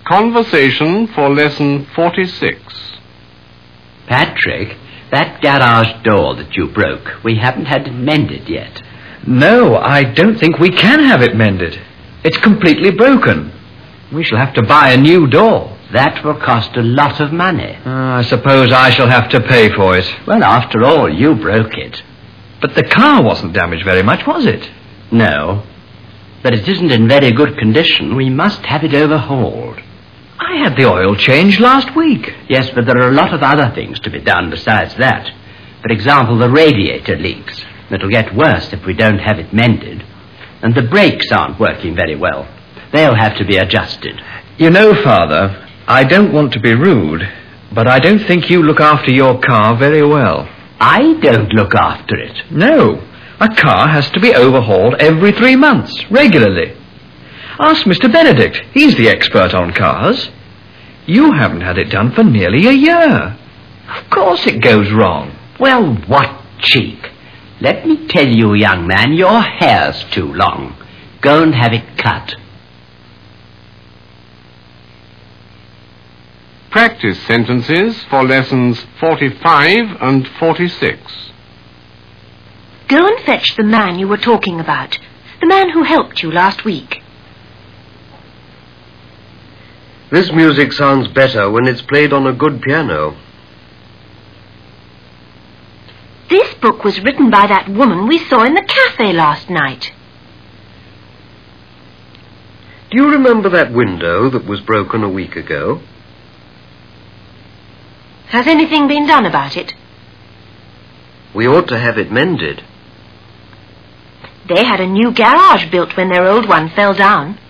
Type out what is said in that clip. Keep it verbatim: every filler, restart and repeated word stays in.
Conversation for lesson forty-six. Patrick, that garage door that you broke, we haven't had it mended yet. No, I don't think we can have it mended. It's completely broken. We shall have to buy a new door. That will cost a lot of money. Uh, I suppose I shall have to pay for it. Well, after all, you broke it. But the car wasn't damaged very much, was it? No, but it isn't in very good condition. We must have it overhauled. I had the oil changed last week. Yes, but there are a lot of other things to be done besides that. For example, the radiator leaks. It'll get worse if we don't have it mended. And the brakes aren't working very well. They'll have to be adjusted. You know, Father, I don't want to be rude, but I don't think you look after your car very well. I don't look after it. No, a car has to be overhauled every three months, regularly. Ask Mister Benedict. He's the expert on cars. You haven't had it done for nearly a year. Of course it goes wrong. Well, what cheek. Let me tell you, young man, your hair's too long. Go and have it cut. Practice sentences for lessons forty-five and forty-six. Go and fetch the man you were talking about. The man who helped you last week. This music sounds better when it's played on a good piano. This book was written by that woman we saw in the cafe last night. Do you remember that window that was broken a week ago? Has anything been done about it? We ought to have it mended. They had a new garage built when their old one fell down.